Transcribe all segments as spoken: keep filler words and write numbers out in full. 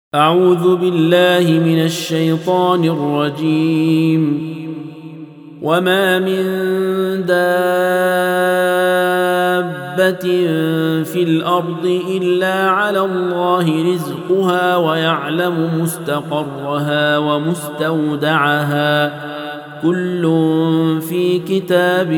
أعوذ بالله من الشيطان الرجيم. وما من دابة في الأرض إلا على الله رزقها ويعلم مستقرها ومستودعها كل في كتاب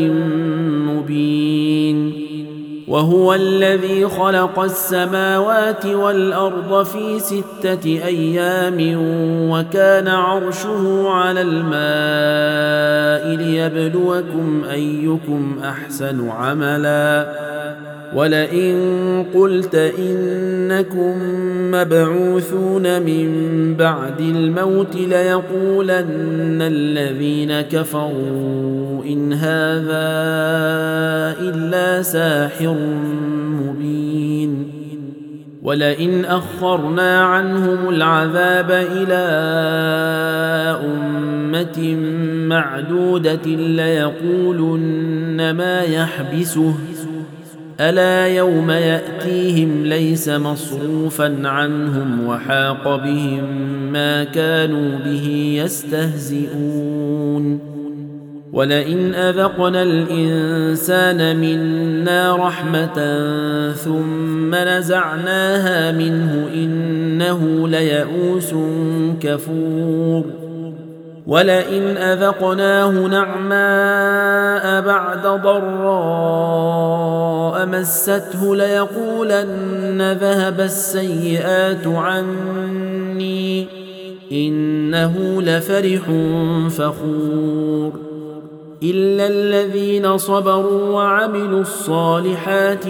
مبين. وهو الذي خلق السماوات والأرض في ستة أيام وكان عرشه على الماء ليبلوكم أيكم أحسن عملا. ولئن قلت إنكم مبعوثون من بعد الموت ليقولن الذين كفروا إن هذا إلا ساحر مبين. ولئن أخرنا عنهم العذاب إلى أمة معدودة ليقولن ما يحبسه ألا يوم يأتيهم ليس مصروفا عنهم وحاق بهم ما كانوا به يستهزئون. ولئن أذقنا الإنسان منا رحمة ثم نزعناها منه إنه ليئوس كفور. ولئن أذقناه نعماء بعد ضراء مسته ليقولن ذهب السيئات عني إنه لفرح فخور. إلا الذين صبروا وعملوا الصالحات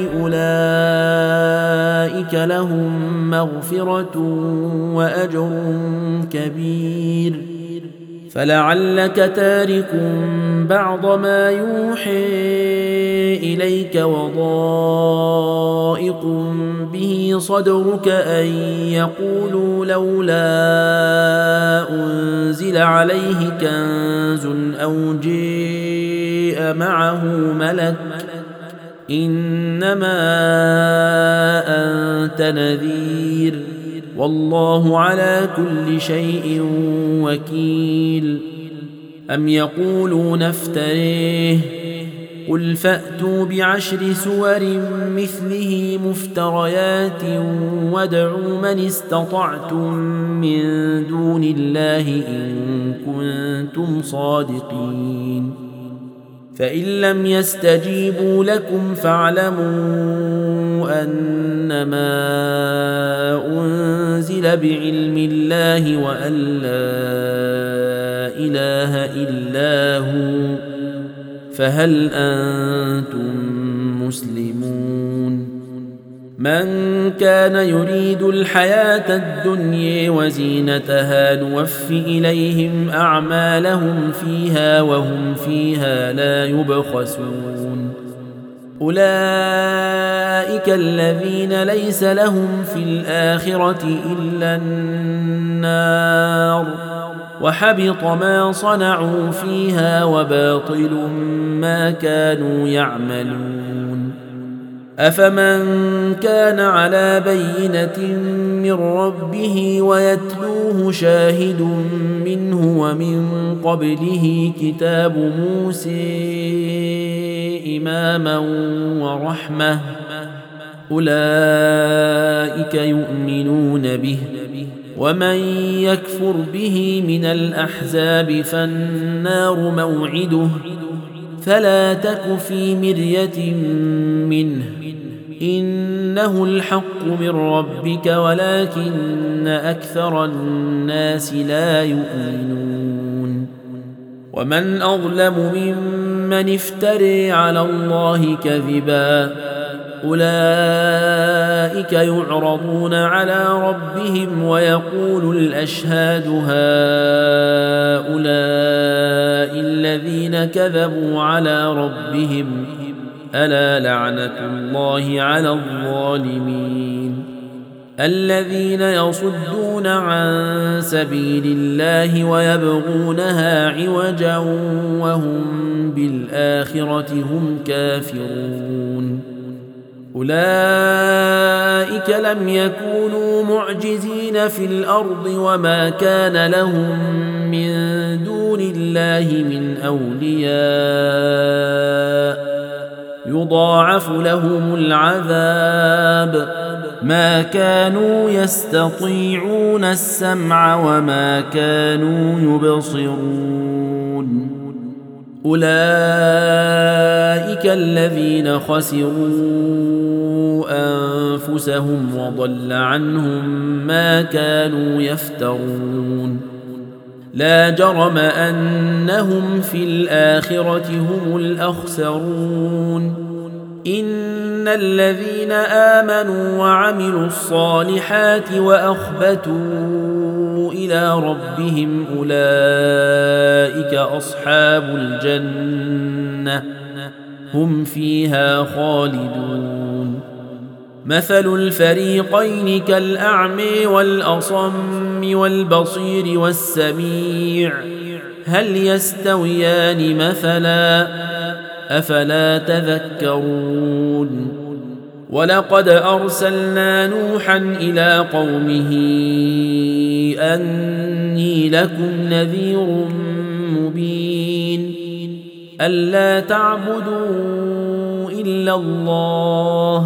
أولئك لهم مغفرة وأجر كبير. فلعلك تارك بعض ما يوحي إليك وضائق به صدرك أن يقولوا لولا أنزل عليه كنز أو جيء معه ملك إنما أنت نذير والله على كل شيء وكيل. أم يقولون افتريه قل فأتوا بعشر سور مثله مفتريات وادعوا من استطعتم من دون الله إن كنتم صادقين. فإن لم يستجيبوا لكم فاعلموا أنما أنزل بعلم الله وأن لا إله إلا هو فهل أنتم مسلمون. من كان يريد الحياة الدنيا وزينتها نوف إليهم أعمالهم فيها وهم فيها لا يبخسون. أولئك الذين ليس لهم في الآخرة إلا النار وحبط ما صنعوا فيها وباطل ما كانوا يعملون. أفمن كان على بينة من ربه ويتلوه شاهد منه ومن قبله كتاب موسى إماما ورحمة أولئك يؤمنون به. ومن يكفر به من الأحزاب فالنار موعده فلا تك في مرية منه إنه الحق من ربك ولكن أكثر الناس لا يؤمنون. ومن أظلم ممن افتري على الله كذبا أولئك يعرضون على ربهم ويقول الأشهاد هؤلاء الذين كذبوا على ربهم ألا لعنة الله على الظالمين. الذين يصدون عن سبيل الله ويبغونها عوجا وهم بالآخرة هم كافرون. أولئك لم يكونوا معجزين في الأرض وما كان لهم من دون الله من أولياء يضاعف لهم العذاب ما كانوا يستطيعون السمع وما كانوا يبصرون أولئك الذين خسروا أنفسهم وضل عنهم ما كانوا يفترون لا جرم أنهم في الآخرة هم الأخسرون إن الذين آمنوا وعملوا الصالحات وأخبتوا إلى ربهم أولئك أصحاب الجنة هم فيها خالدون مثل الفريقين كالأعمى والأصم والبصير والسميع هل يستويان مثلا أفلا تذكرون ولقد أرسلنا نوحا إلى قومه أني لكم نذير مبين ألا تعبدوا إلا الله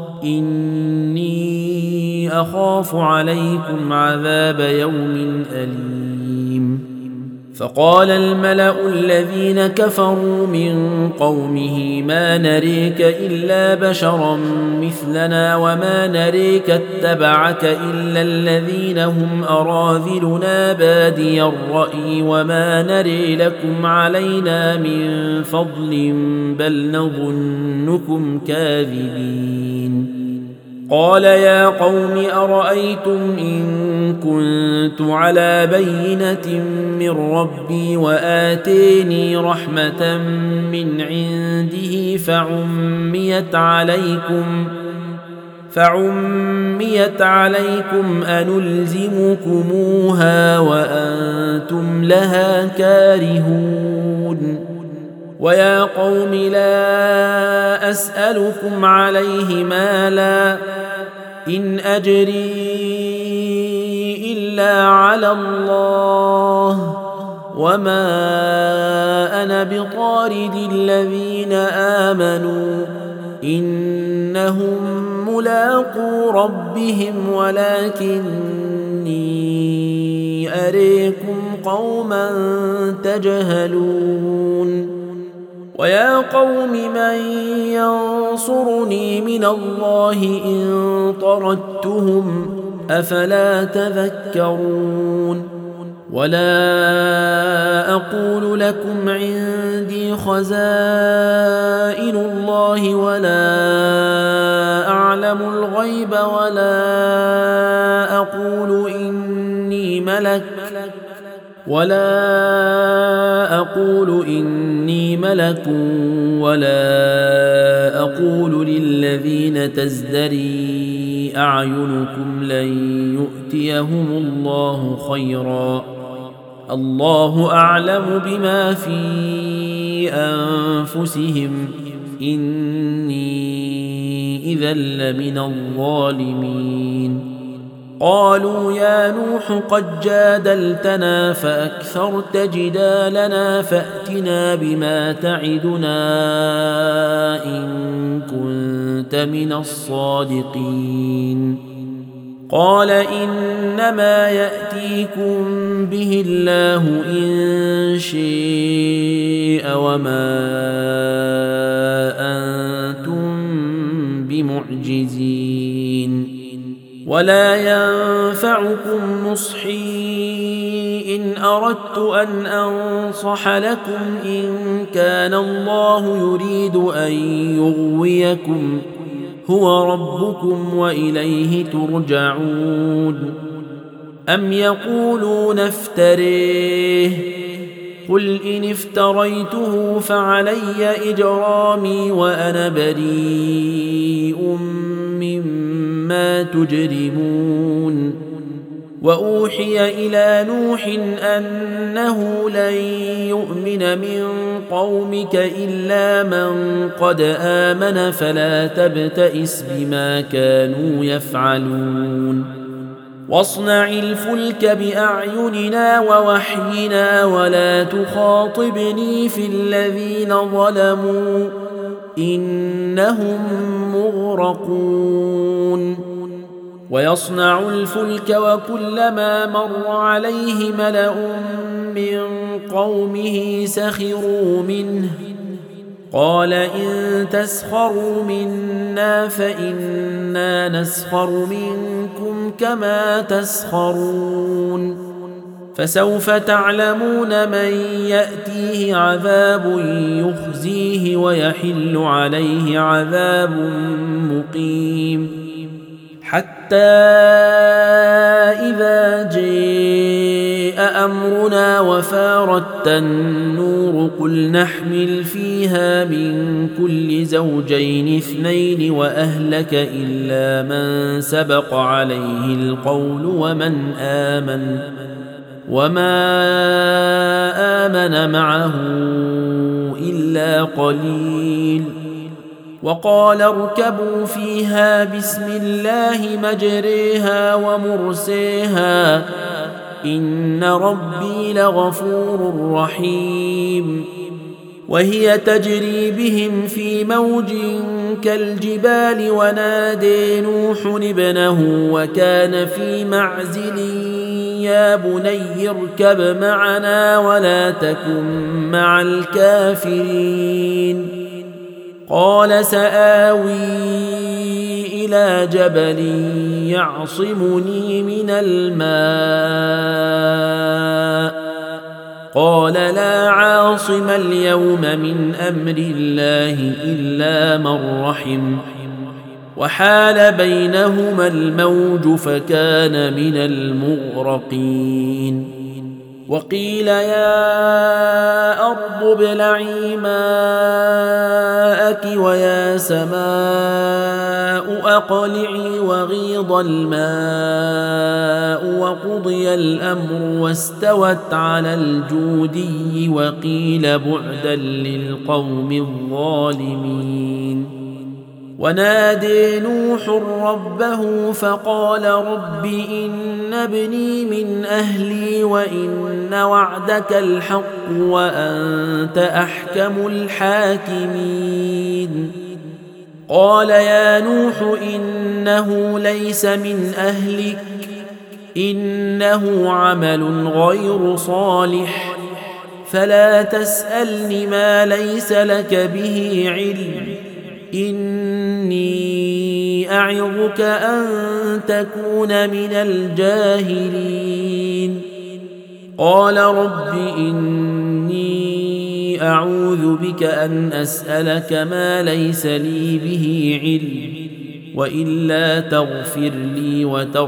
إني أخاف عليكم عذاب يوم أليم فقال الملأ الذين كفروا من قومه ما نريك إلا بشرا مثلنا وما نريك اتبعك إلا الذين هم أراذلنا بادي الرأي وما نري لكم علينا من فضل بل نظنكم كاذبين قال يا قوم أرأيتم إن كنت على بينة من ربي وآتيني رحمة من عنده فعميت عليكم فعميت عليكم أنلزمكموها وأنتم لها كارهون ويا قوم لا أسألكم عليه مالا إن أجري إلا على الله وما أنا بطارد الذين آمنوا إنهم ملاقو ربهم ولكني أريكم قوما تجهلون ويا قوم من ينصرني من الله إن طردتهم أفلا تذكرون ولا أقول لكم عندي خزائن الله ولا أعلم الغيب ولا أقول إني ملك ولا أقول إني ملك ولا أقول للذين تزدري أعينكم لن يؤتيهم الله خيرا الله أعلم بما في أنفسهم إني إذا لمن الظالمين قالوا يا نوح قد جادلتنا فأكثرت جدالنا فأتنا بما تعدنا إن كنت من الصادقين قال إنما يأتيكم به الله إن شاء وما أنتم بمعجزين ولا ينفعكم نصحي إن أردت أن أنصح لكم إن كان الله يريد أن يغويكم هو ربكم وإليه ترجعون أم يقولون افتريه قل إن افتريته فعلي إجرامي وأنا بريء مما تجرمون وأوحي إلى نوح أنه لن يؤمن من قومك إلا من قد آمن فلا تبتئس بما كانوا يفعلون واصنع الفلك بأعيننا ووحينا ولا تخاطبني في الذين ظلموا إنهم مغرقون ويصنع الفلك وكلما مر عليه ملأ من قومه سخروا منه قال إن تسخروا منا فإنا نسخر منكم كما تسخرون فسوف تعلمون من يأتيه عذاب يخزيه ويحل عليه عذاب مقيم حتى إذا جاء أمرنا وفارت النور قل نحمل فيها من كل زوجين اثنين وأهلك إلا من سبق عليه القول ومن آمن وما آمن معه إلا قليل وقال اركبوا فيها بسم الله مجريها ومرسيها إن ربي لغفور رحيم وهي تجري بهم في موج كالجبال ونادي نوح ابنه وكان في معزل يا بني اركب معنا ولا تكن مع الكافرين قال سآوي إلى جبل يعصمني من الماء قال لا عاصم اليوم من أمر الله إلا من رحم وحال بينهما الموج فكان من المغرقين وقيل يا أرض ابلعي ماءك ويا سماء أقلعي وغيض الماء وقضي الأمر واستوت على الجودي وقيل بعدا للقوم الظالمين ونادي نوح ربه فقال رب إن ابني من أهلي وإن وعدك الحق وأنت أحكم الحاكمين قال يا نوح إنه ليس من أهلك إنه عمل غير صالح فلا تسألني ما ليس لك به علم إني أعظك أن تكون من الجاهلين قال رب إني أعوذ بك أن أسألك ما ليس لي به علم وإلا تغفر لي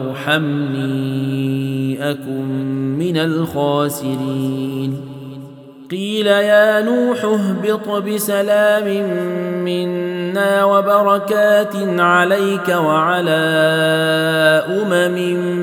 وترحمني أكن من الخاسرين قيل يا نوح اهبط بسلام منا وبركات عليك وعلى أمم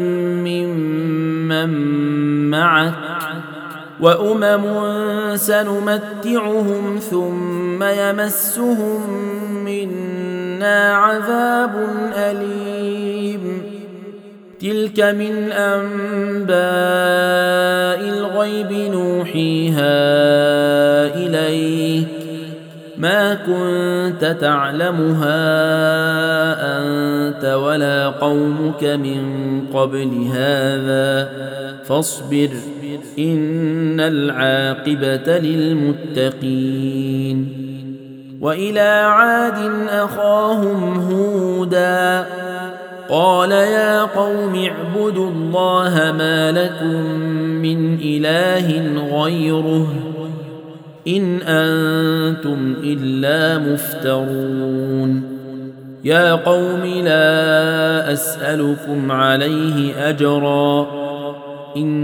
ممن معك وأمم سنمتعهم ثم يمسهم منا عذاب أليم تلك من أنباء الغيب نوحيها إليك ما كنت تعلمها أنت ولا قومك من قبل هذا فاصبر إن العاقبة للمتقين وإلى عاد أخاهم هودا قال يا قوم اعبدوا الله ما لكم من إله غيره إن أنتم إلا مفترون يا قوم لا أسألكم عليه أجرا إن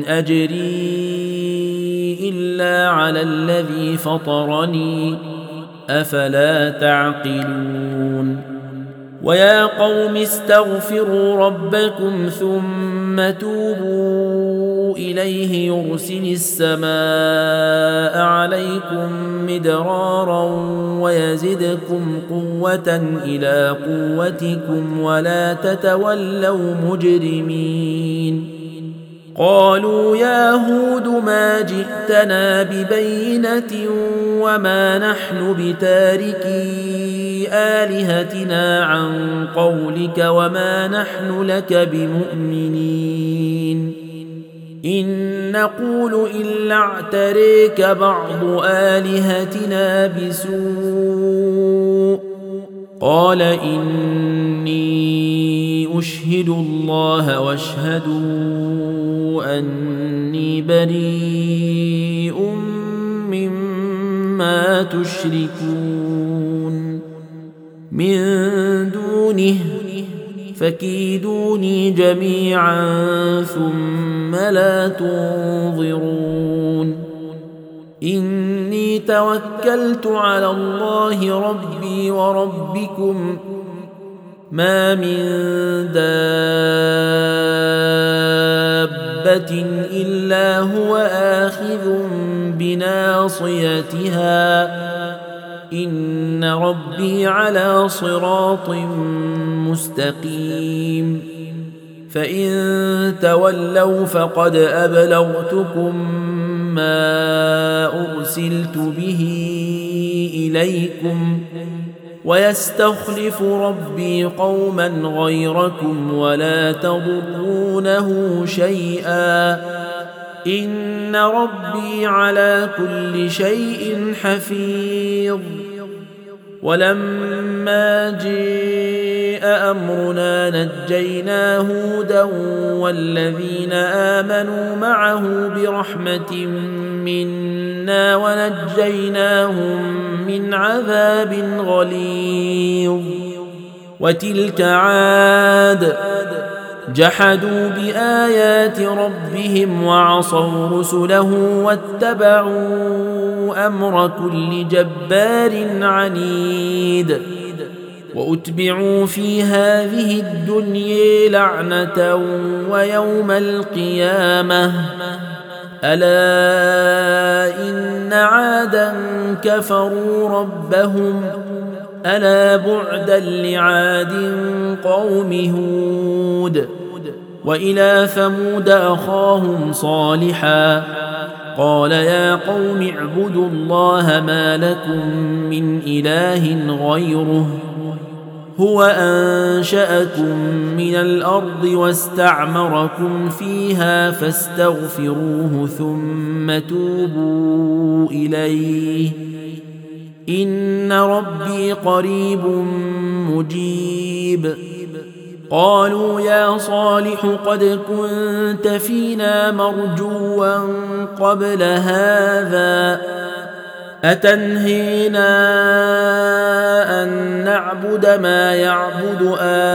أجري إلا على الذي فطرني أفلا تعقلون ويا قوم استغفروا ربكم ثم توبوا إليه يرسل السماء عليكم مدرارا ويزدكم قوة إلى قوتكم ولا تتولوا مجرمين. قالوا يا هود ما جئتنا ببينة وما نحن بتاركي آلهتنا عن قولك وما نحن لك بمؤمنين إن نقول إلا اعتريك بعض آلهتنا بسوء قال إني أشهد الله واشهدوا أني بريء مما تشركون من دونه فكيدوني جميعا ثم لا تنظرون. إني توكلت على الله ربي وربكم ما من دابة إلا هو آخذ بناصيتها إن ربي على صراط مستقيم. فإن تولوا فقد أبلغتكم ما أرسلت به إليكم ويستخلف ربي قوما غيركم ولا تضرونه شيئا إن ربي على كل شيء حفيظ. ولما جاء أمرنا نجينا هودا والذين آمنوا معه برحمة منا ونجيناهم من عذاب غليظ. وتلك عاد جحدوا بآيات ربهم وعصوا رسله واتبعوا أمر كل جبار عنيد. وأتبعوا في هذه الدنيا لعنة ويوم القيامة ألا إن عادا كفروا ربهم ألا بعدا لعاد قوم هود. وإلى ثمود أخاهم صالحا قال يا قوم اعبدوا الله ما لكم من إله غيره هو أنشأكم من الأرض واستعمركم فيها فاستغفروه ثم توبوا إليه إن ربي قريب مجيب. قالوا يا صالح قد كنت فينا مرجوا قبل هذا أتنهينا أن نعبد ما يعبد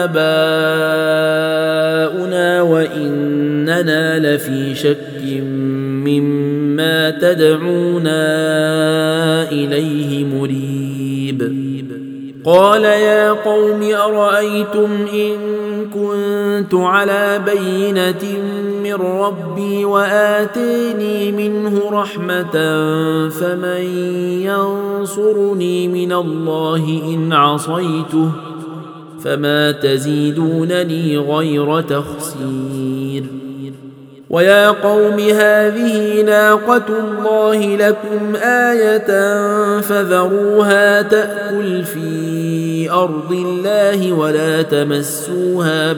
آباؤنا وإننا لفي شك مما تدعونا إليه مريب. قال يا قوم أرأيتم إن كنت على بينة من ربي وآتيني منه رحمة فمن ينصرني من الله إن عصيته فما تزيدونني غير تخسير. ويا قوم هذه ناقة الله لكم آية فذروها تأكل في أرض الله ولا تمسوها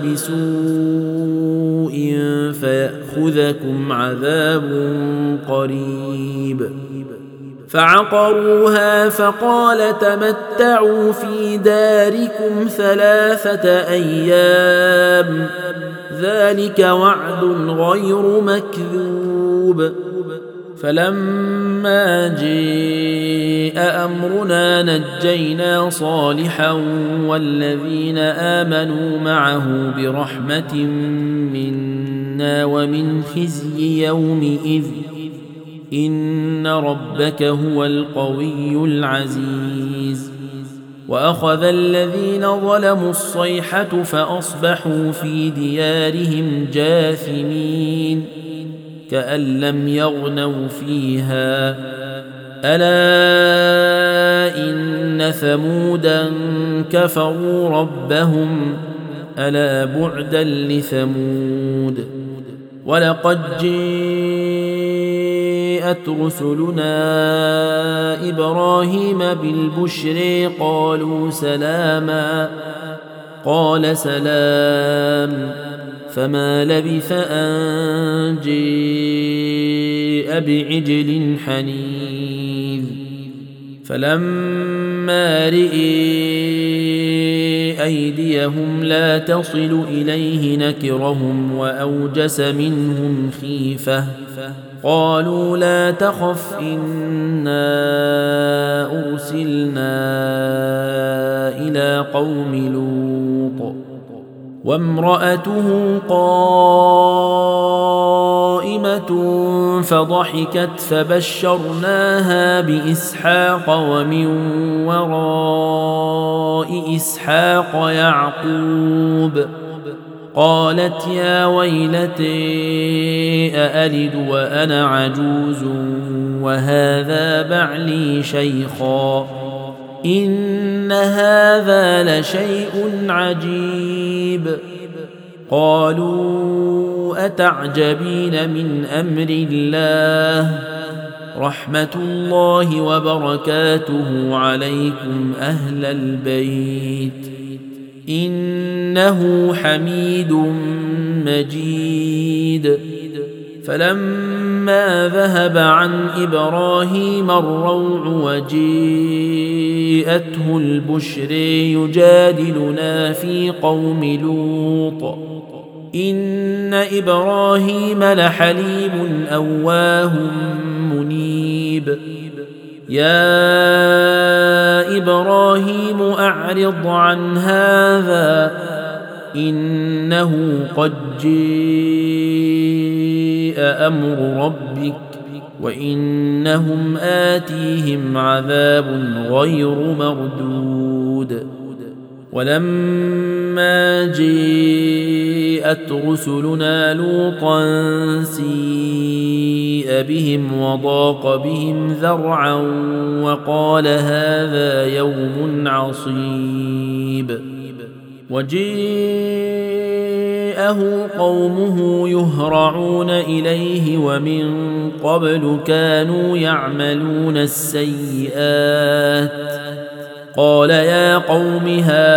بسوء فيأخذكم عذاب قريب. فعقروها فقال تمتعوا في داركم ثلاثة أيام ذلك وعد غير مكذوب. فلما جاء أمرنا نجينا صالحا والذين آمنوا معه برحمة منا ومن خزي يومئذ إن ربك هو القوي العزيز. وأخذ الذين ظلموا الصيحة فأصبحوا في ديارهم جاثمين كأن لم يغنوا فيها ألا إن ثمودا كفروا ربهم ألا بعدا لثمود ولقد جاءت رسلنا إبراهيم بالبشر قالوا سلاما قال سلام فما لبث أن جاء بعجل حنيذ فلما رئي أيديهم لا تصل إليه نكرهم وأوجس منهم خيفة قالوا لا تخف إنا أرسلنا إلى قوم لوط وامرأته قائمة فضحكت فبشرناها بإسحاق ومن وراء إسحاق يعقوب قالت يا ويلتي أألد وأنا عجوز وهذا بعلي شيخا إن هذا لشيء عجيب قالوا أتعجبين من أمر الله رحمة الله وبركاته عليكم أهل البيت إنه حميد مجيد فلما ذهب عن إبراهيم الروع وجيءته البشر يجادلنا في قوم لوط إن إبراهيم لحليم أواه منيب يا إبراهيم أعرض عن هذا إنه قد جاء أمر ربك وإنهم آتيهم عذاب غير مردود ولما جاءت رسلنا لوطا سيء بهم وضاق بهم ذرعا وقال هذا يوم عصيب وجاءه قومه يهرعون إليه ومن قبل كانوا يعملون السيئات قال يا قوم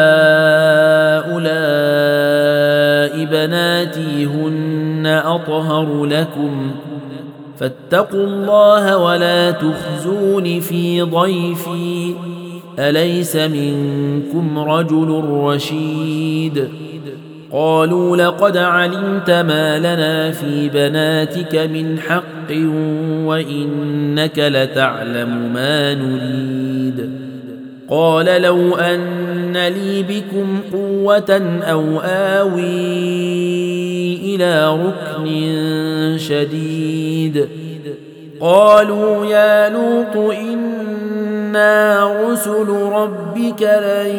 هؤلاء بناتي هن أطهر لكم فاتقوا الله ولا تخزون في ضيفي أليس منكم رجل رشيد قالوا لقد علمت ما لنا في بناتك من حق وإنك لتعلم ما نريد قال لو أن لي بكم قوة أو آوي إلى ركن شديد قالوا يا لوط إنا رسل ربك لن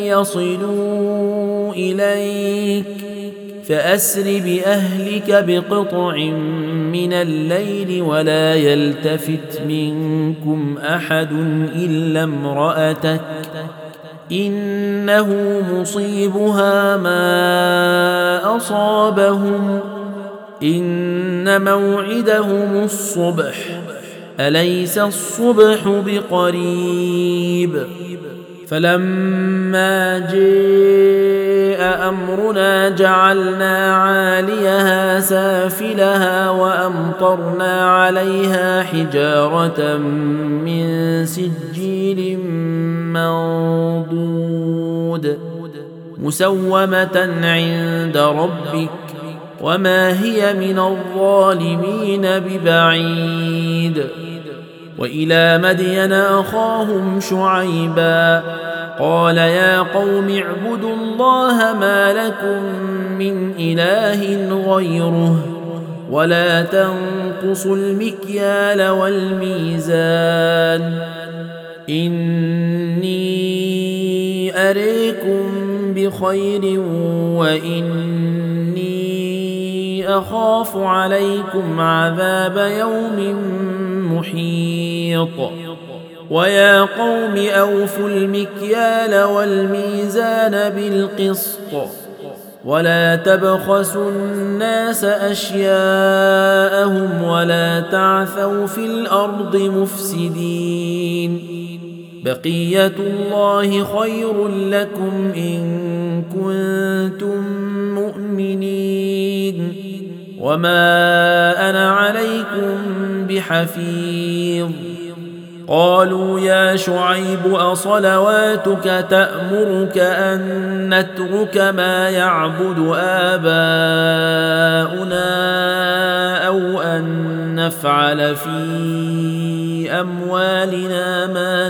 يصلوا إليك فأسر بأهلك بقطع من الليل ولا يلتفت منكم أحد إلا امرأتك إنه مصيبها ما أصابهم إن موعدهم الصبح أليس الصبح بقريب فلما جاء أمرنا جعلنا عاليها سافلها وأمطرنا عليها حجارة من سجيل منضود مسومة عند ربك وما هي من الظالمين ببعيد وإلى مدين أخاهم شعيبا قال يا قوم اعبدوا الله ما لكم من إله غيره ولا تنقصوا المكيال والميزان إني أريكم بخير وإني أخاف عليكم عذاب يوم محيط ويا قوم أوفوا المكيال والميزان بالقسط ولا تبخسوا الناس أشياءهم ولا تعثوا في الأرض مفسدين بقية الله خير لكم إن كنتم مؤمنين وما أنا عليكم بحفيظ قالوا يا شعيب أصلواتك تأمرك أن نترك ما يعبد آباؤنا أو أن نفعل في أموالنا ما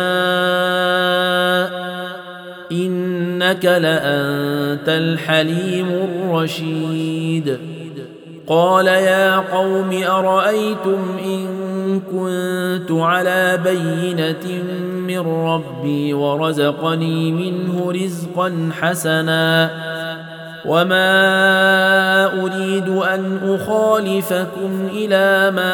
نشاء إنك لأنت الحليم الرشيد قال يا قوم أرأيتم إن كنت على بينة من ربي ورزقني منه رزقا حسنا وما أريد أن أخالفكم إلى ما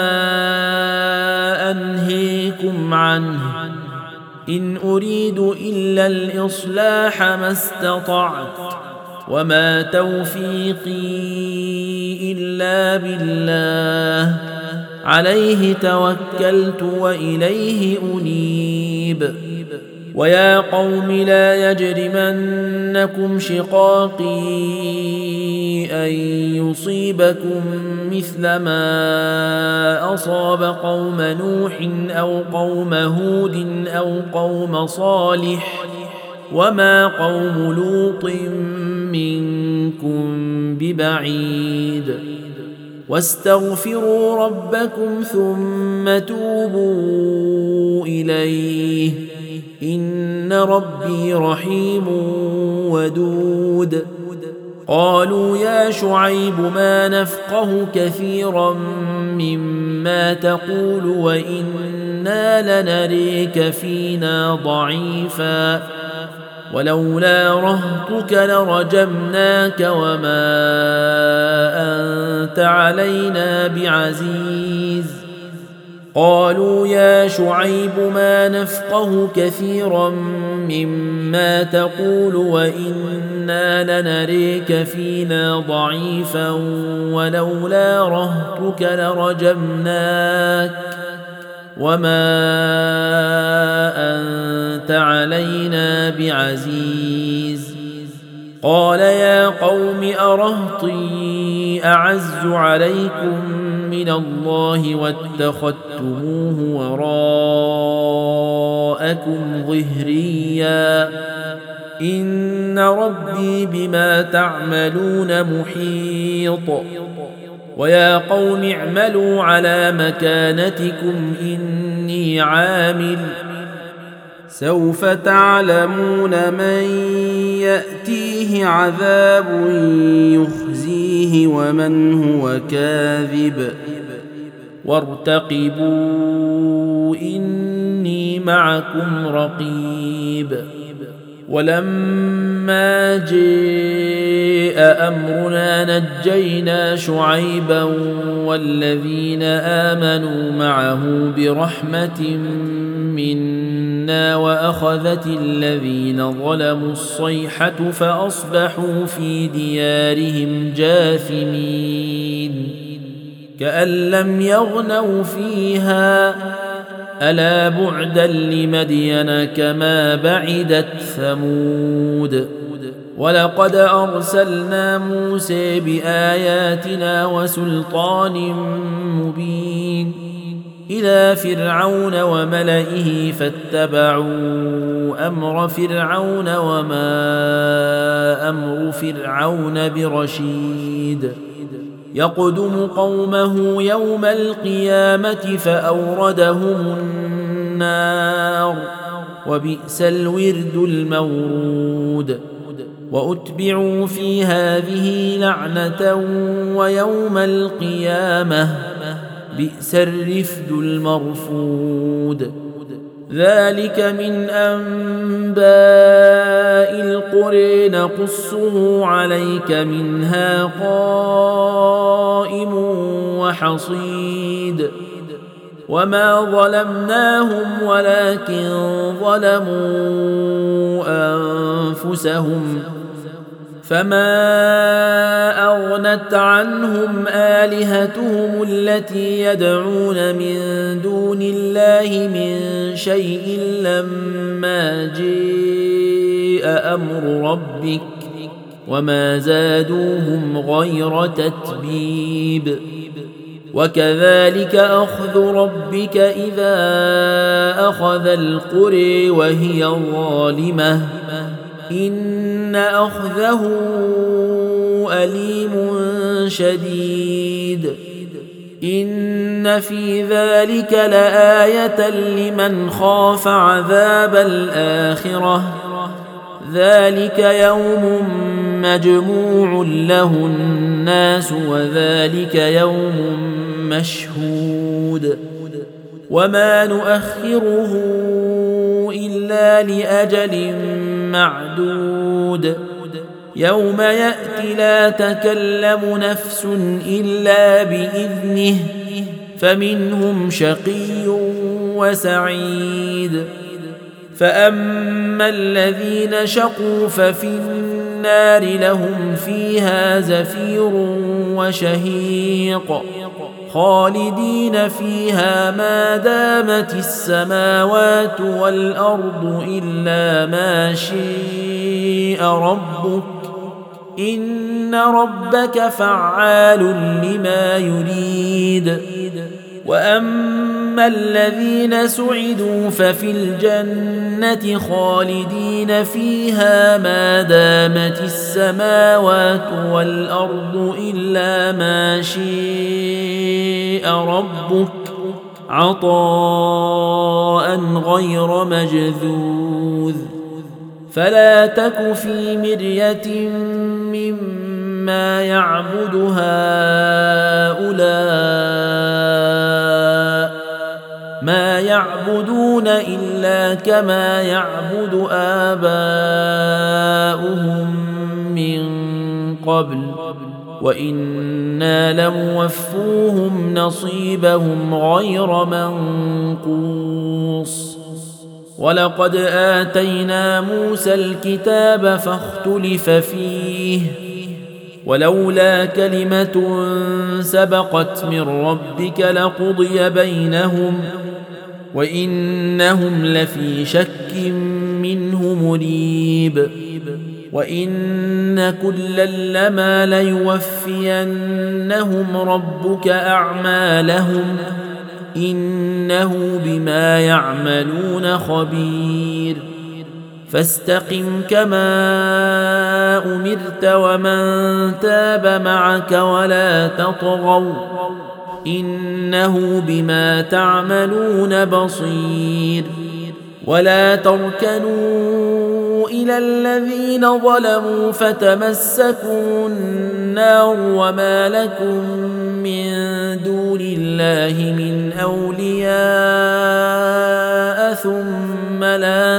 أنهيكم عنه إن أريد إلا الإصلاح ما استطعت وما توفيقي إلا بالله عليه توكلت وإليه أنيب ويا قوم لا يجرمنكم شقاقي أن يصيبكم مثل ما أصاب قوم نوح أو قوم هود أو قوم صالح وما قوم لوط منكم ببعيد واستغفروا ربكم ثم توبوا إليه إن ربي رحيم ودود قالوا يا شعيب ما نفقه كثيرا مما تقول وإنا لنريك فينا ضعيفا ولولا رهطك لرجمناك وما أنت علينا بعزيز قالوا يا شعيب ما نفقه كثيرا مما تقول وإنا لنريك فينا ضعيفا ولولا رهطك لرجمناك وما أنت علينا بعزيز قال يا قوم أرهطي أعز عليكم من الله واتخذتموه وراءكم ظهريا إن ربي بما تعملون محيط ويا قوم اعملوا على مكانتكم إني عامل سوف تعلمون من يأتيه عذاب يخزيه ومن هو كاذب وارتقبوا إني معكم رقيب ولما جاء أمرنا نجينا شعيبا والذين آمنوا معه برحمة منا وأخذت الذين ظلموا الصيحة فأصبحوا في ديارهم جاثمين كأن لم يغنوا فيها ألا بعدا لمدين كما بعدت ثمود ولقد أرسلنا موسى بآياتنا وسلطان مبين إلى فرعون وملئه فاتبعوا أمر فرعون وما أمر فرعون برشيد يقدم قومه يوم القيامة فأوردهم النار وبئس الورد المورود وأتبعوا في هذه لعنة ويوم القيامة بئس الرفد المرفود ذلك من أنباء القرى نقصه عليك منها قائم وحصيد وما ظلمناهم ولكن ظلموا أنفسهم فما أغنت عنهم آلهتهم التي يدعون من دون الله من شيء لما جاء أمر ربك وما زادوهم غير تتبيب وكذلك أخذ ربك إذا أخذ القرى وهي ظالمة إن أخذه أليم شديد إن في ذلك لآية لمن خاف عذاب الآخرة ذلك يوم مجموع له الناس وذلك يوم مشهود وما نؤخره إلا لأجل معدود يوم يأتي لا تكلم نفس إلا بإذنه فمنهم شقي وسعيد فأما الذين شقوا ففي النار لهم فيها زفير وشهيق خالدين فيها ما دامت السماوات والأرض إلا ما شاء ربك إن ربك فعال لما يريد وأما الذين سعدوا ففي الجنة خالدين فيها ما دامت السماوات والأرض إلا ما شاء ربك عطاء غير مجذوذ فلا تك في مرية مما يعبد هؤلاء ما يعبدون إلا كما يعبد آباؤهم من قبل وإنا لموفوهم نصيبهم غير منقوص ولقد آتينا موسى الكتاب فاختلف فيه ولولا كلمة سبقت من ربك لقضي بينهم وإنهم لفي شك منه مريب وإن كلا لما ليوفينهم ربك أعمالهم إنه بما يعملون خبير فاستقم كما أمرت ومن تاب معك ولا تطغوا إنه بما تعملون بصير ولا تركنوا إلى الذين ظلموا فتمسكوا النار وما لكم من دون الله من أولياء ثم لا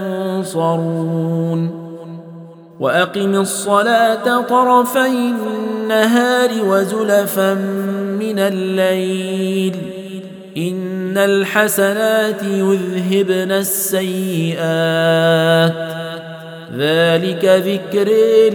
تنصرون وأقم الصلاة طرفي النهار وزلفا من الليل إن الحسنات يذهبن السيئات ذلك ذكر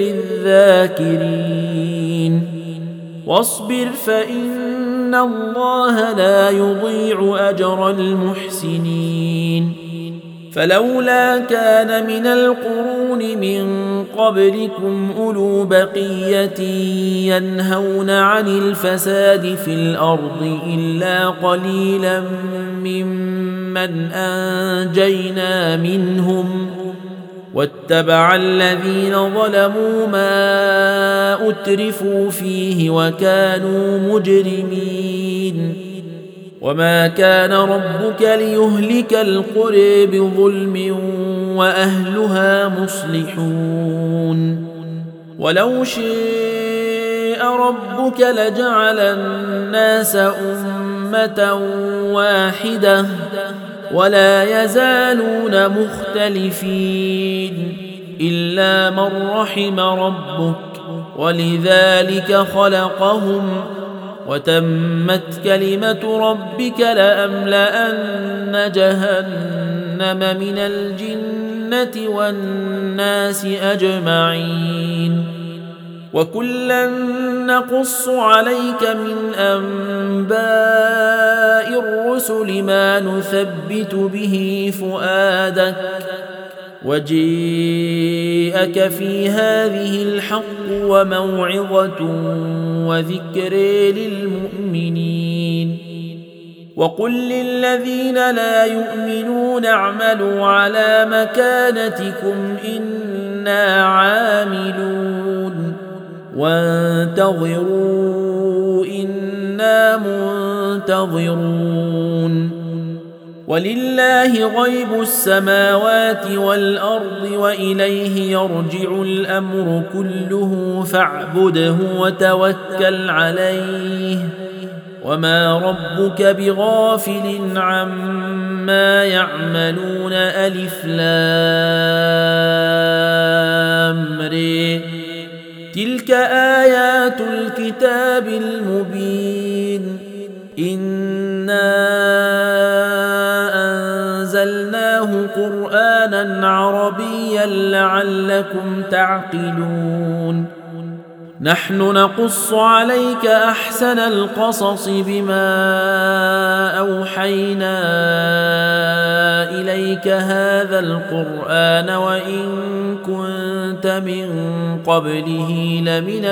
للذاكرين واصبر فإن الله لا يضيع أجر المحسنين فلولا كان من القرون من قبلكم أولو بقية ينهون عن الفساد في الأرض إلا قليلا ممن أنجينا منهم واتبع الذين ظلموا ما أترفوا فيه وكانوا مجرمين وما كان ربك ليهلك القرى بظلم وأهلها مصلحون ولو شاء ربك لجعل الناس أمة واحدة ولا يزالون مختلفين إلا من رحم ربك ولذلك خلقهم وتمت كلمة ربك لأملأن جهنم من الجنة والناس أجمعين وكلا نقص عليك من أنباء الرسل ما نثبت به فؤادك وجيءك في هذه الحق وموعظة وذكر للمؤمنين وقل للذين لا يؤمنون اعملوا على مكانتكم إنا عاملون وانتظروا إنا منتظرون ولله غيب السماوات والأرض وإليه يرجع الأمر كله فاعبده وتوكل عليه وما ربك بغافل عما يعملون ألف لام ر تلك آيات الكتاب المبين إنا أنزلناه قرآنا عربيا لعلكم تعقلون نحن نقص عليك أحسن القصص بما أوحينا إليك هذا القرآن وإن كنت من قبله لمن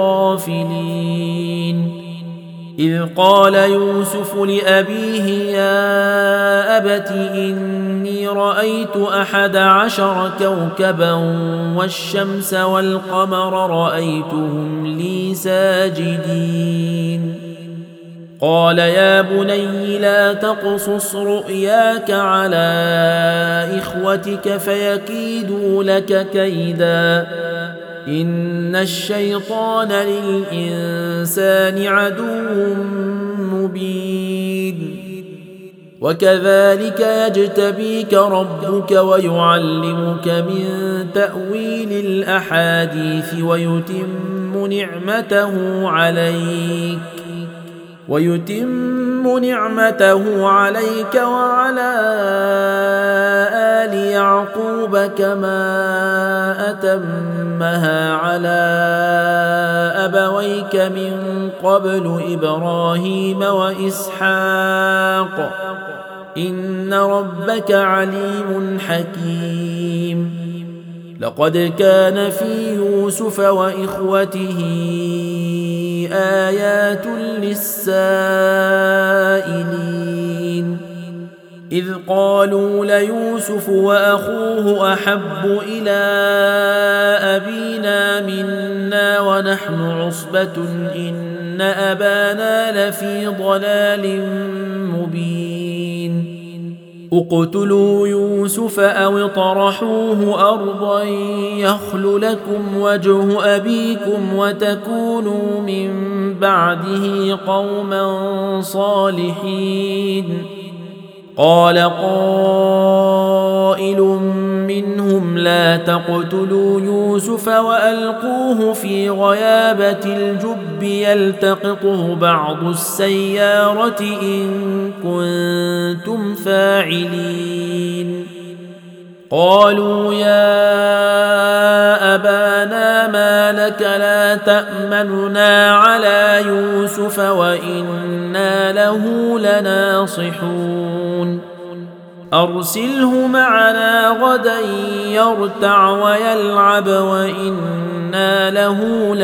الغافلين إذ قال يوسف لأبيه يا أبت إني رأيت أحد عشر كوكبا والشمس والقمر رأيتهم لي ساجدين قال يا بني لا تقصص رؤياك على إخوتك فيكيدوا لك كيدا إن الشيطان للإنسان عدو مبين وكذلك يجتبيك ربك ويعلمك من تأويل الأحاديث ويتم نعمته عليك ويتم نعمته عليك وعلى آل يعقوب كما أتمها على أبويك من قبل إبراهيم وإسحاق إن ربك عليم حكيم لقد كان في يوسف وإخوته آيات للسائلين إذ قالوا ليوسف وأخوه أحب إلى أبينا منا ونحن عصبة إن أبانا لفي ضلال مبين اقتلوا يوسف أو اطرحوه أرضا يخل لكم وجه أبيكم وتكونوا من بعده قوما صالحين قال قائل منهم لا تقتلوا يوسف وألقوه في غيابة الجب يلتقطه بعض السيارة إن كنتم فاعلين قالوا يا أبانا ما لك لا تأمننا على يوسف وإنا له لناصحون أرسله معنا غدا يرتع ويلعب وإنا له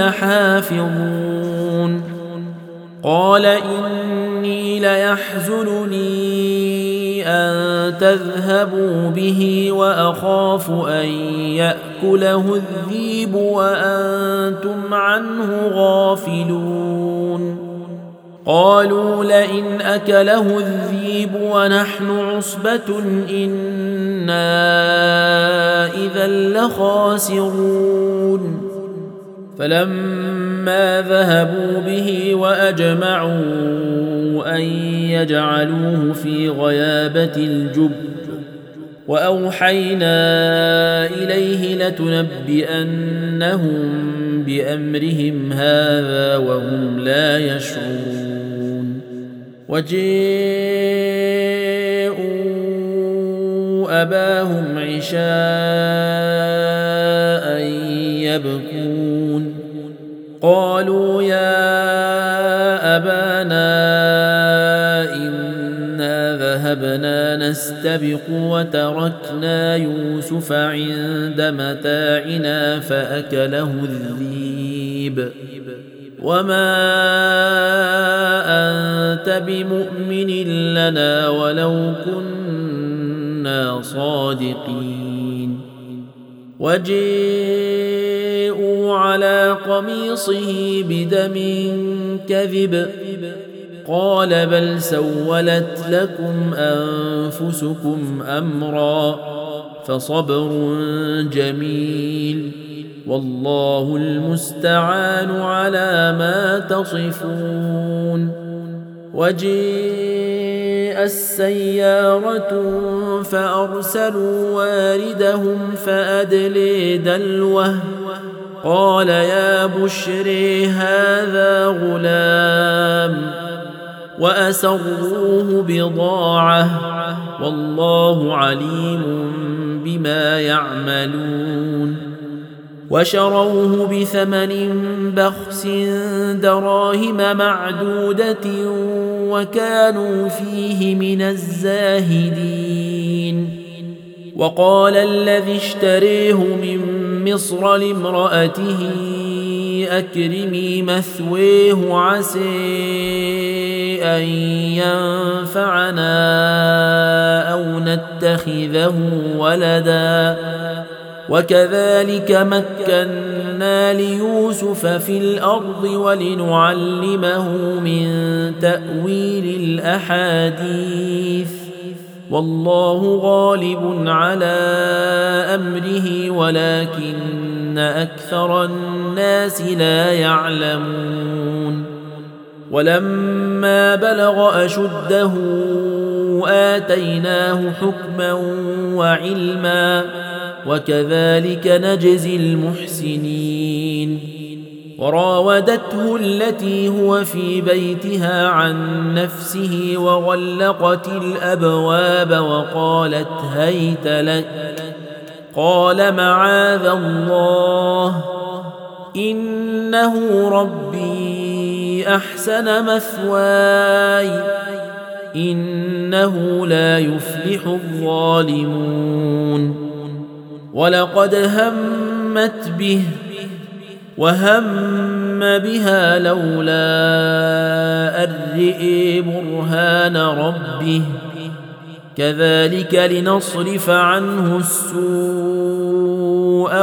لحافظون قال إني ليحزنني أن تذهبوا به وأخاف أن يأكله الذئب وأنتم عنه غافلون قالوا لئن أكله الذئب ونحن عصبة إنا إذا لخاسرون فلما ذهبوا به وأجمعوا أن يجعلوه في غيابة الجب وأوحينا إليه لتنبئنهم بأمرهم هذا وهم لا يشعرون وجاءوا أباهم عشاء يبكون قالوا يا أبانا إنا ذهبنا نستبق وتركنا يوسف عند متاعنا فأكله الذئب وما أنت بمؤمن لنا ولو كنا صادقين وجاءوا على قميصه بدم كذب قال بل سولت لكم أنفسكم أمرا فصبر جميل والله المستعان على ما تصفون وجاء السيارة فأرسلوا واردهم فأدلي دلوه قال يا بشري هذا غلام وأسروه بضاعة والله عليم بما يعملون وشروه بثمن بخس دراهم معدودة وكانوا فيه من الزاهدين وقال الذي اشتريه من مصر لامرأته أكرمي مثويه عسى أن ينفعنا أو نتخذه ولدا وكذلك مكنا ليوسف في الأرض ولنعلمه من تأويل الأحاديث والله غالب على أمره ولكن أكثر الناس لا يعلمون ولما بلغ أشده آتيناه حكما وعلما وكذلك نجزي المحسنين وراودته التي هو في بيتها عن نفسه وغلقت الأبواب وقالت هيت لك قال معاذ الله إنه ربي أحسن مثواي إنه لا يفلح الظالمون ولقد همت به وهم بها لولا أن رئي برهان ربه كذلك لنصرف عنه السوء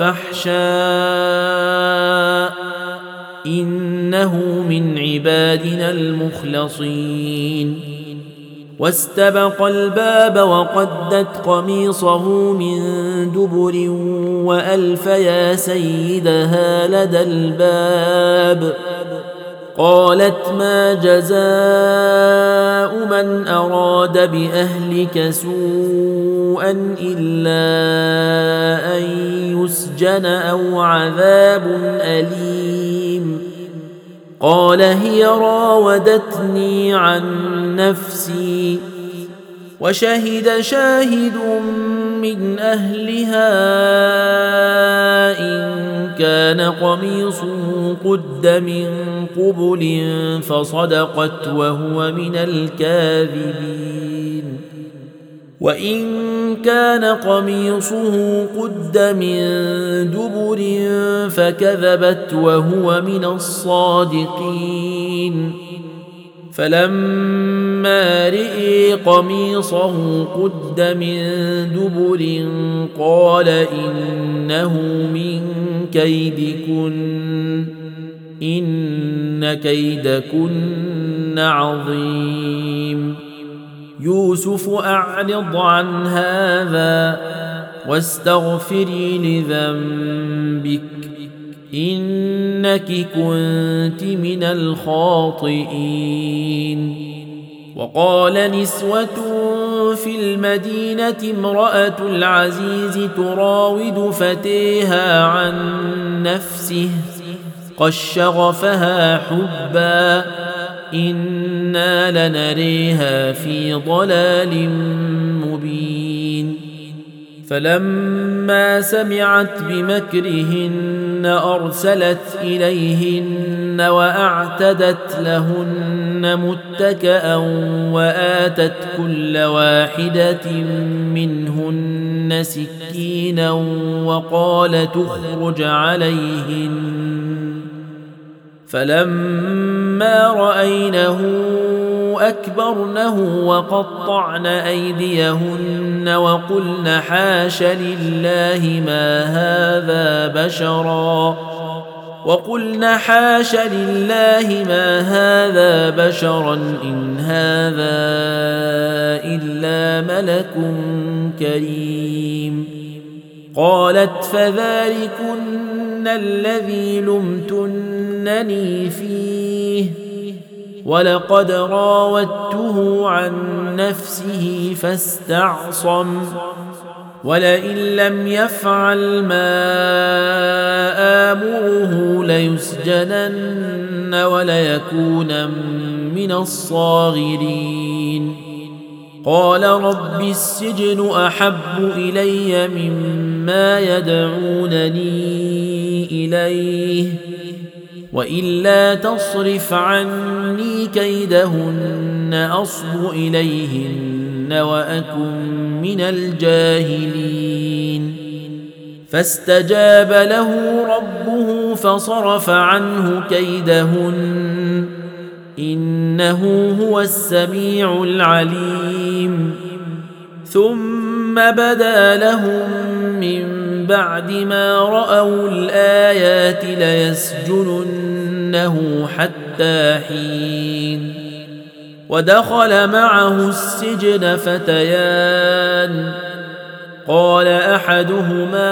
والفحشاء إنه من عبادنا المخلصين واستبق الباب وقدت قميصه من دبر وألف يا سيدها لدى الباب قالت ما جزاء من أراد بأهلك سوءا إلا أن يسجن أو عذاب أليم قال هي راودتني عن نفسي وشهد شاهد من أهلها إن كان قميصه قد من قبل فصدقت وهو من الكاذبين وإن كان قميصه قد من دبر فكذبت وهو من الصادقين فلما رئي قميصه قد من دبر قال إنه من كيدكن إن كيدكن عظيم يوسف أعرض عن هذا واستغفري لذنبك إنك كنت من الخاطئين وقال نسوة في المدينة امرأة العزيز تراود فتيها عن نفسه قد شغفها حبا إنا لنريها في ضلال مبين فلما سمعت بمكرهن أرسلت إليهن وأعتدت لهن متكأ وآتت كل واحدة منهن سكينا وقالت اخرج عليهن فلما رأينه أكبرنه وقطعن أيديهن وقلن حاش لله ما هذا بشرا وقلن حاش لله ما هذا بشرا إن هذا إلا ملك كريم قالت فذلكن الذي لمتنني فيه ولقد راودته عن نفسه فاستعصم ولئن لم يفعل ما آمره ليسجنن وليكون من الصاغرين قال رب السجن أحب إلي مما يدعونني إليه وإلا تصرف عني كيدهن أصب إليهن وأكن من الجاهلين فاستجاب له ربه فصرف عنه كيدهن إنه هو السميع العليم ثم بدا لهم من بعد ما رأوا الآيات ليسجننه حتى حين ودخل معه السجن فتيان قال أحدهما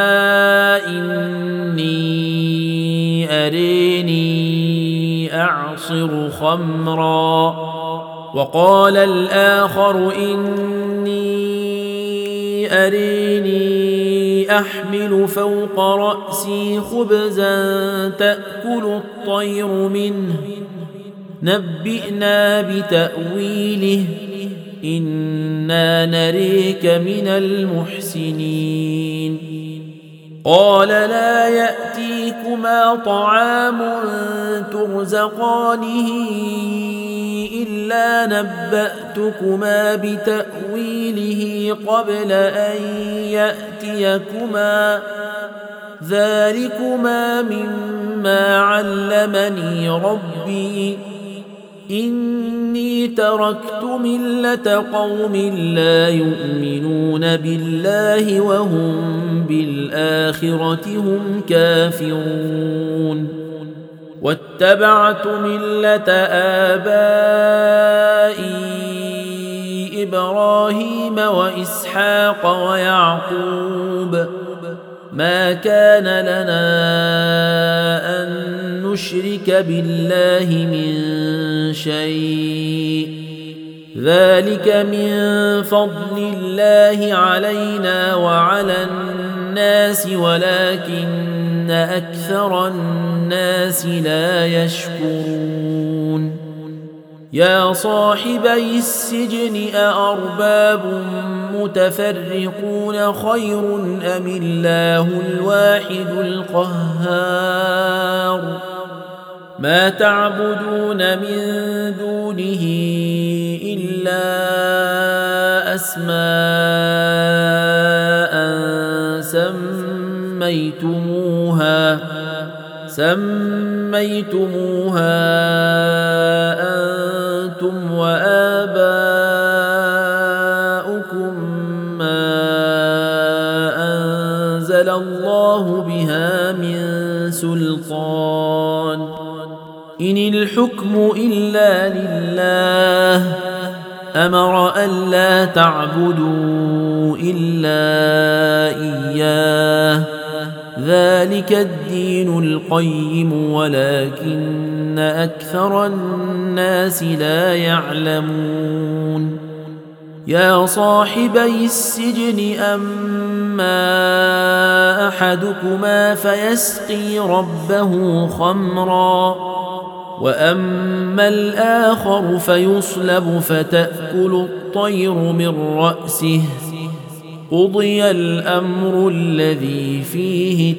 إني أريني أعصر خمرا وقال الآخر إني أريني أحمل فوق رأسي خبزا تأكل الطير منه نبئنا بتأويله إنا نريك من المحسنين قال لا يأتيكما طعام ترزقانه إلا نبأتكما بتأويله قبل أن يأتيكما ذلكما مما علمني ربي إني تركت ملة قوم لا يؤمنون بالله وهم بالآخرة هم كافرون واتبعت ملة آبائي إبراهيم وإسحاق ويعقوب ما كان لنا أن نشرك بالله من شيء ذلك من فضل الله علينا وعلى الناس ولكن أكثر الناس لا يشكرون يا صاحبي السجن أأرباب متفرقون خير أم الله الواحد القهار ما تعبدون من دونه إلا أسماء سميتموها سميتموها أنتم وآباؤكم ما أنزل الله بها من سلطان إن الحكم إلا لله أمر ألا تعبدوا إلا إياه ذلك الدين القيم ولكن أكثر الناس لا يعلمون يا صاحبي السجن أما أحدكما فيسقي ربه خمرا وأما الآخر فيصلب فتأكل الطير من رأسه قضي الأمر الذي فيه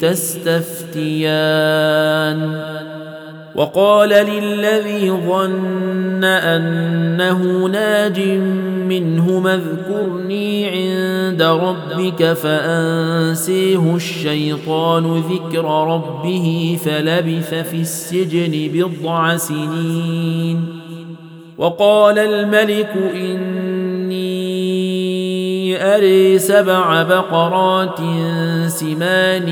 تستفتيان وقال للذي ظن أنه ناج منهما اذكرني عند ربك فأنسيه الشيطان ذكر ربه فلبث في السجن بضع سنين وقال الملك إني أري سبع بقرات سمان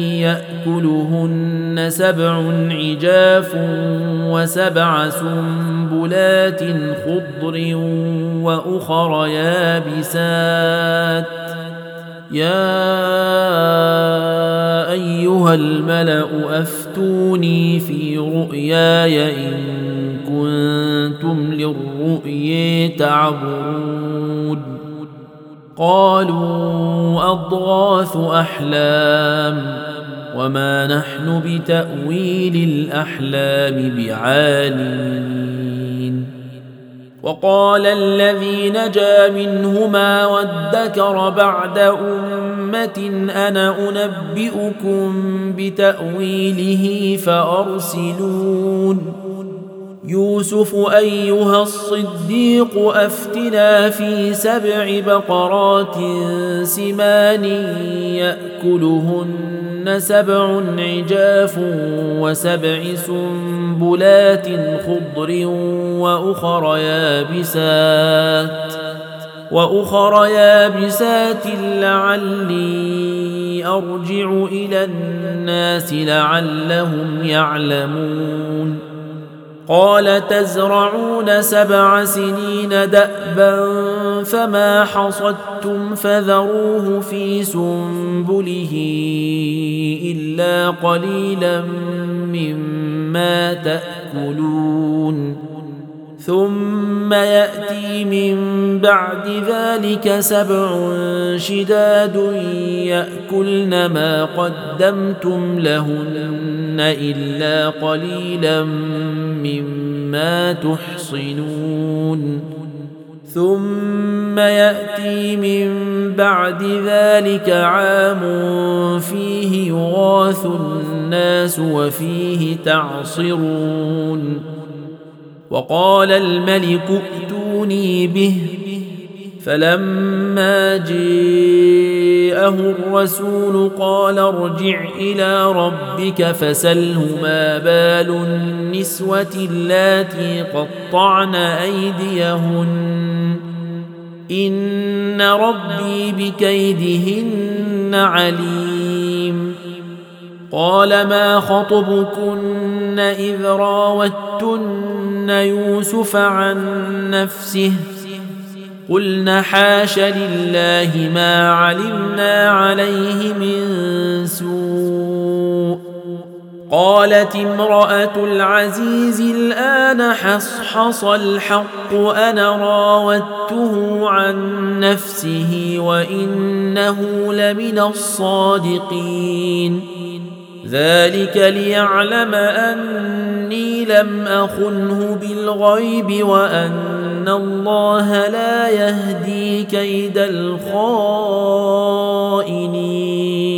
يأكلهن سبع عجاف وسبع سنبلات خضر وأخر يابسات يا أيها الملأ أفتوني في رؤياي إن كنتم للرؤيا تعبرون قالوا أضغاث أحلام وما نحن بتأويل الأحلام بعالمين وقال الذي نجا منهما وادكر بعد أمة أنا أنبئكم بتأويله فأرسلون يوسف أيها الصديق أفتنا في سبع بقرات سمان يأكلهن سبع عجاف وسبع سنبلات خضر وأخر يابسات وأخر يابسات لعلي أرجع إلى الناس لعلهم يعلمون قال تزرعون سبع سنين دأبا فما حصدتم فذروه في سنبله إلا قليلا مما تأكلون ثم يأتي من بعد ذلك سبع شداد يأكلن ما قدمتم لهن إلا قليلا مما تحصنون ثم يأتي من بعد ذلك عام فيه يغاث الناس وفيه تعصرون وقال الملك ائتوني به فلما جاءه الرسول قال ارجع إلى ربك فسله ما بال النسوة اللاتي قطعن أيديهن إن ربي بكيدهن عليم قال ما خطبكن إذ راوتن يوسف عن نفسه قلنا حاش لله ما علمنا عليه من سوء قالت امرأة العزيز الآن حصحص الحق أنا راودته عن نفسه وإنه لمن الصادقين ذلك ليعلم أني لم أخنه بالغيب وأن الله لا يهدي كيد الخائنين